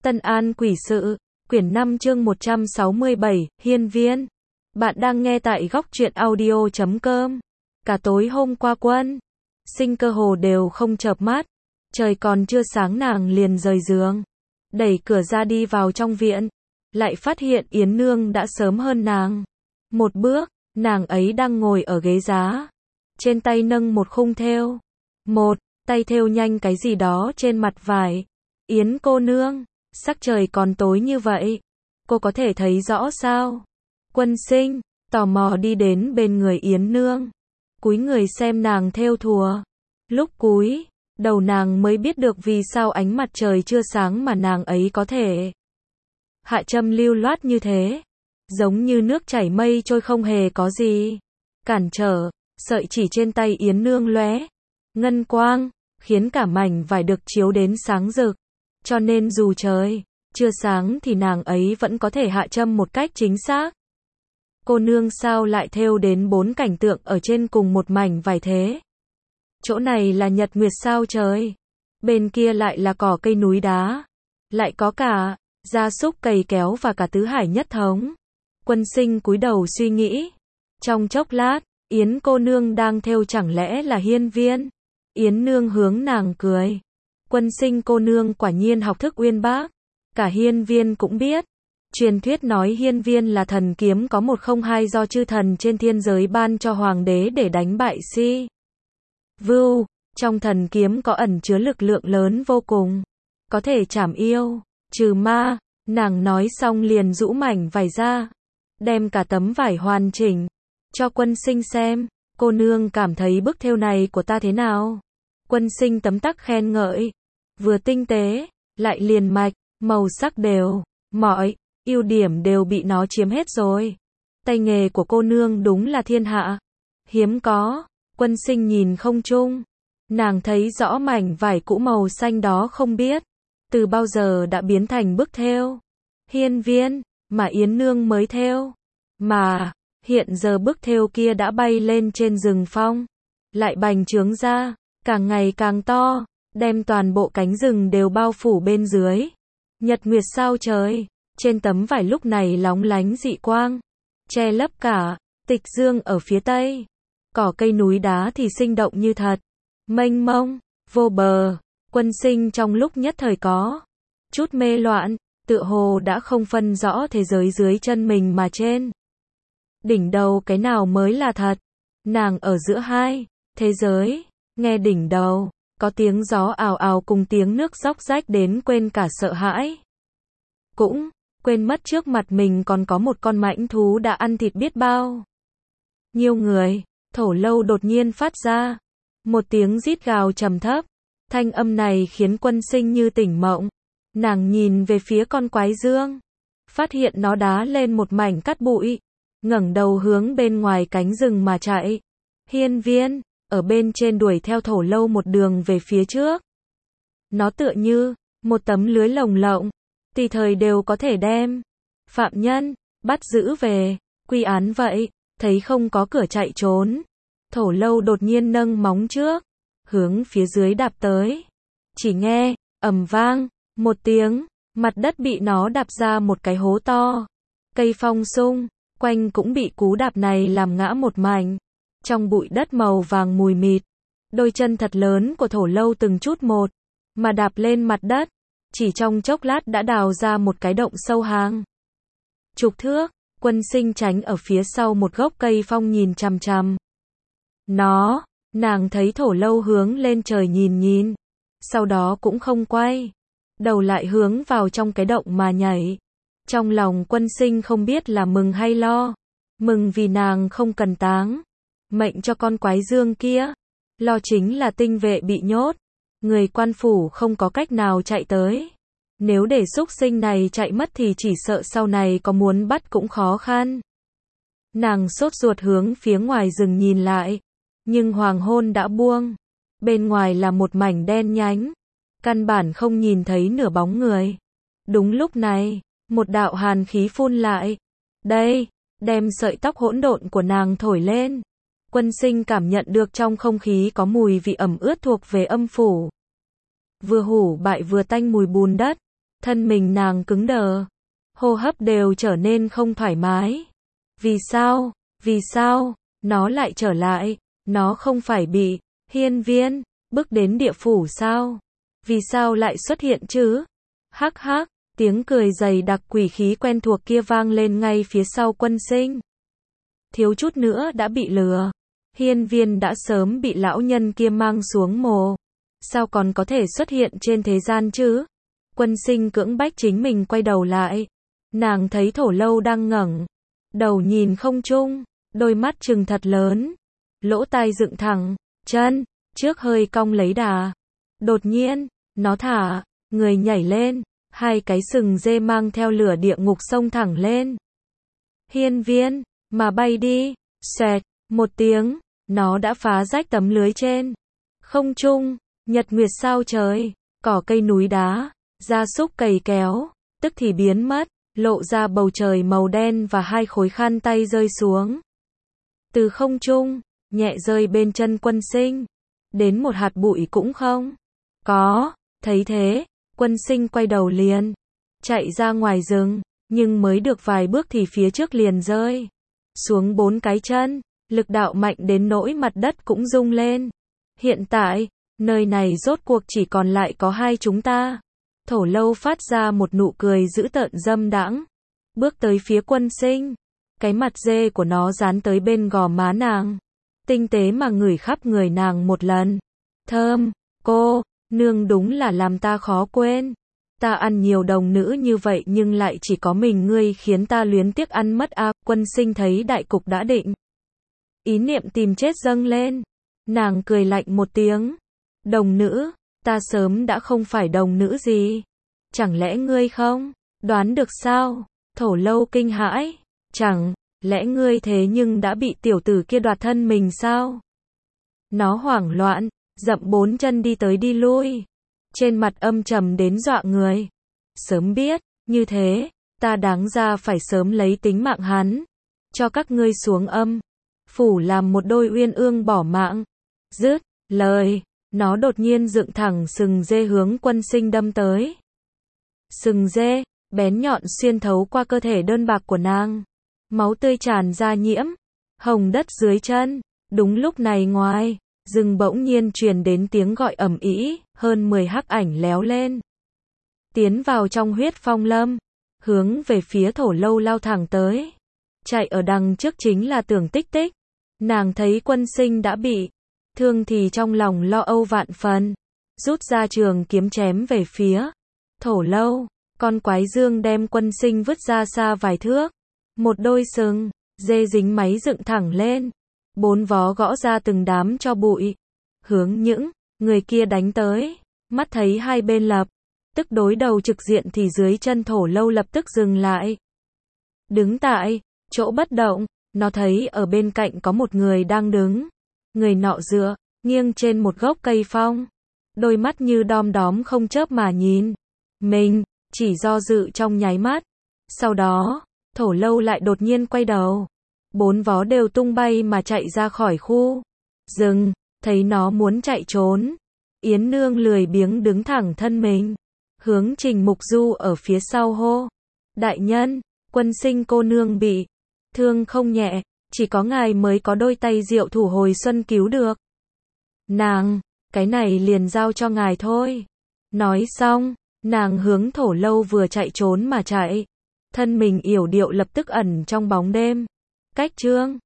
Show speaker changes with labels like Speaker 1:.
Speaker 1: Tân An Quỷ Sự, quyển 5 chương 167, Hiên Viên. Bạn đang nghe tại góc truyện audio.com. Cả tối hôm qua Quân Sinh cơ hồ đều không chợp mắt. Trời còn chưa sáng nàng liền rời giường, đẩy cửa ra đi vào trong viện. Lại phát hiện Yến Nương đã sớm hơn nàng một bước, nàng ấy đang ngồi ở ghế giá. Trên tay nâng một khung thêu. Một tay thêu nhanh cái gì đó trên mặt vải. Yến cô nương, sắc trời còn tối như vậy, cô có thể thấy rõ sao? Quân Sinh tò mò đi đến bên người Yến Nương, cúi người xem nàng thêu thùa. Lúc cúi đầu nàng mới biết được vì sao ánh mặt trời chưa sáng mà nàng ấy có thể hạ châm lưu loát như thế, giống như nước chảy mây trôi không hề có gì cản trở. Sợi chỉ trên tay Yến Nương lóe ngân quang, khiến cả mảnh vải được chiếu đến sáng rực. Cho nên dù trời chưa sáng thì nàng ấy vẫn có thể hạ châm một cách chính xác. Cô nương sao lại thêu đến 4 cảnh tượng ở trên cùng một mảnh vải thế? Chỗ này là nhật nguyệt sao trời, bên kia lại là cỏ cây núi đá, lại có cả gia súc cày kéo và cả tứ hải nhất thống. Quân Sinh cúi đầu suy nghĩ. Trong chốc lát, Yến cô nương đang thêu chẳng lẽ là Hiên Viên? Yến Nương hướng nàng cười. Quân Sinh cô nương quả nhiên học thức uyên bác. Cả Hiên Viên cũng biết. Truyền thuyết nói Hiên Viên là thần kiếm có 102 do chư thần trên thiên giới ban cho hoàng đế để đánh bại Si Vưu. Trong thần kiếm có ẩn chứa lực lượng lớn vô cùng, có thể trảm yêu, trừ ma. Nàng nói xong liền rũ mảnh vải ra, đem cả tấm vải hoàn chỉnh cho Quân Sinh xem. Cô nương cảm thấy bức thêu này của ta thế nào? Quân Sinh tấm tắc khen ngợi. Vừa tinh tế, lại liền mạch, màu sắc đều, mọi ưu điểm đều bị nó chiếm hết rồi. Tay nghề của cô nương đúng là thiên hạ hiếm có. Quân Sinh nhìn không trung, nàng thấy rõ mảnh vải cũ màu xanh đó không biết từ bao giờ đã biến thành bức thêu Hiên Viên mà Yến Nương mới thêu. Mà hiện giờ bức thêu kia đã bay lên trên rừng phong, lại bành trướng ra, càng ngày càng to, đem toàn bộ cánh rừng đều bao phủ bên dưới. Nhật nguyệt sao trời, trên tấm vải lúc này lóng lánh dị quang, che lấp cả tịch dương ở phía tây. Cỏ cây núi đá thì sinh động như thật, mênh mông, vô bờ. Quân Sinh trong lúc nhất thời có chút mê loạn, tựa hồ đã không phân rõ thế giới dưới chân mình mà trên đỉnh đầu cái nào mới là thật. Nàng ở giữa hai thế giới, nghe đỉnh đầu có tiếng gió ào ào cùng tiếng nước róc rách đến quên cả sợ hãi. Cũng quên mất trước mặt mình còn có một con mãnh thú đã ăn thịt biết bao nhiêu người. Thổ Lâu đột nhiên phát ra một tiếng rít gào trầm thấp. Thanh âm này khiến Quân Sinh như tỉnh mộng. Nàng nhìn về phía con quái dương, phát hiện nó đá lên một mảnh cát bụi, ngẩng đầu hướng bên ngoài cánh rừng mà chạy. Hiên Viên ở bên trên đuổi theo Thổ Lâu một đường về phía trước. Nó tựa như một tấm lưới lồng lộng, tùy thời đều có thể đem phạm nhân bắt giữ về quy án vậy. Thấy không có cửa chạy trốn, Thổ Lâu đột nhiên nâng móng trước, hướng phía dưới đạp tới. Chỉ nghe ầm vang một tiếng, mặt đất bị nó đạp ra một cái hố to. Cây phong xung quanh cũng bị cú đạp này làm ngã một mảnh. Trong bụi đất màu vàng mùi mịt, đôi chân thật lớn của Thổ Lâu từng chút một mà đạp lên mặt đất, chỉ trong chốc lát đã đào ra một cái động sâu hàng chục thước. Quân Sinh tránh ở phía sau một gốc cây phong nhìn chằm chằm nó. Nàng thấy Thổ Lâu hướng lên trời nhìn, sau đó cũng không quay đầu lại hướng vào trong cái động mà nhảy. Trong lòng Quân Sinh không biết là mừng hay lo. Mừng vì nàng không cần táng mệnh cho con quái dương kia, lo chính là tinh vệ bị nhốt, người quan phủ không có cách nào chạy tới. Nếu để súc sinh này chạy mất thì chỉ sợ sau này có muốn bắt cũng khó khăn. Nàng sốt ruột hướng phía ngoài rừng nhìn lại, nhưng hoàng hôn đã buông, bên ngoài là một mảnh đen nhánh, căn bản không nhìn thấy nửa bóng người. Đúng lúc này, một đạo hàn khí phun lại, đây, đem sợi tóc hỗn độn của nàng thổi lên. Quân Sinh cảm nhận được trong không khí có mùi vị ẩm ướt thuộc về âm phủ, vừa hủ bại vừa tanh mùi bùn đất. Thân mình nàng cứng đờ, hô hấp đều trở nên không thoải mái. Vì sao? Vì sao? Nó lại trở lại? Nó không phải bị Hiên Viên bước đến địa phủ sao? Vì sao lại xuất hiện chứ? Hắc hắc, tiếng cười dày đặc quỷ khí quen thuộc kia vang lên ngay phía sau Quân Sinh. Thiếu chút nữa đã bị lừa. Hiên Viên đã sớm bị lão nhân kia mang xuống mồ. Sao còn có thể xuất hiện trên thế gian chứ? Quân Sinh cưỡng bách chính mình quay đầu lại. Nàng thấy Thổ Lâu đang ngẩng đầu nhìn không trung, đôi mắt trừng thật lớn, lỗ tai dựng thẳng, chân trước hơi cong lấy đà. Đột nhiên, nó thả người nhảy lên, hai cái sừng dê mang theo lửa địa ngục xông thẳng lên. Hiên Viên, mà bay đi, xoẹt, một tiếng, nó đã phá rách tấm lưới trên không trung, nhật nguyệt sao trời, cỏ cây núi đá, gia súc cày kéo, tức thì biến mất, lộ ra bầu trời màu đen và hai khối khăn tay rơi xuống. Từ không trung, nhẹ rơi bên chân Quân Sinh, đến một hạt bụi cũng không có. Thấy thế, Quân Sinh quay đầu liền chạy ra ngoài rừng, nhưng mới được vài bước thì phía trước liền rơi xuống 4 cái chân, lực đạo mạnh đến nỗi mặt đất cũng rung lên. Hiện tại, nơi này rốt cuộc chỉ còn lại có hai chúng ta. Thổ Lâu phát ra một nụ cười dữ tợn dâm đãng, bước tới phía Quân Sinh. Cái mặt dê của nó dán tới bên gò má nàng, tinh tế mà ngửi khắp người nàng một lần. Thơm, cô nương đúng là làm ta khó quên. Ta ăn nhiều đồng nữ như vậy nhưng lại chỉ có mình ngươi khiến ta luyến tiếc ăn mất a. Quân Sinh thấy đại cục đã định, ý niệm tìm chết dâng lên. Nàng cười lạnh một tiếng. Đồng nữ, ta sớm đã không phải đồng nữ gì. Chẳng lẽ ngươi không đoán được sao? Thổ Lâu kinh hãi. Chẳng lẽ ngươi thế nhưng đã bị tiểu tử kia đoạt thân mình sao? Nó hoảng loạn, dậm 4 chân đi tới đi lui, trên mặt âm trầm đến dọa người. Sớm biết như thế, ta đáng ra phải sớm lấy tính mạng hắn, cho các ngươi xuống âm phủ làm một đôi uyên ương bỏ mạng. Dứt lời, nó đột nhiên dựng thẳng sừng dê hướng Quân Sinh đâm tới. Sừng dê bén nhọn xuyên thấu qua cơ thể đơn bạc của nàng, máu tươi tràn ra nhiễm hồng đất dưới chân. Đúng lúc này ngoài rừng bỗng nhiên truyền đến tiếng gọi ầm ĩ, hơn 10 hắc ảnh léo lên, tiến vào trong huyết phong lâm, hướng về phía Thổ Lâu lao thẳng tới. Chạy ở đằng trước chính là Tưởng Tích Tích. Nàng thấy Quân Sinh đã bị thương thì trong lòng lo âu vạn phần, rút ra trường kiếm chém về phía Thổ Lâu. Con quái dương đem Quân Sinh vứt ra xa vài thước. Một đôi sừng dê dính máy dựng thẳng lên, 4 vó gõ ra từng đám cho bụi, hướng những người kia đánh tới. Mắt thấy hai bên lập tức đối đầu trực diện thì dưới chân Thổ Lâu lập tức dừng lại, đứng tại chỗ bất động. Nó thấy ở bên cạnh có một người đang đứng, người nọ dựa nghiêng trên một gốc cây phong, đôi mắt như đom đóm không chớp mà nhìn mình. Chỉ do dự trong nháy mắt, sau đó Thổ Lâu lại đột nhiên quay đầu, 4 vó đều tung bay mà chạy ra khỏi khu rừng. Thấy nó muốn chạy trốn, Yến Nương lười biếng đứng thẳng thân mình, hướng Trình Mục Du ở phía sau hô: đại nhân, Quân Sinh cô nương bị thương không nhẹ, chỉ có ngài mới có đôi tay diệu thủ hồi xuân cứu được nàng, cái này liền giao cho ngài thôi. Nói xong, nàng hướng Thổ Lâu vừa chạy trốn mà chạy, thân mình yểu điệu lập tức ẩn trong bóng đêm. Cách chương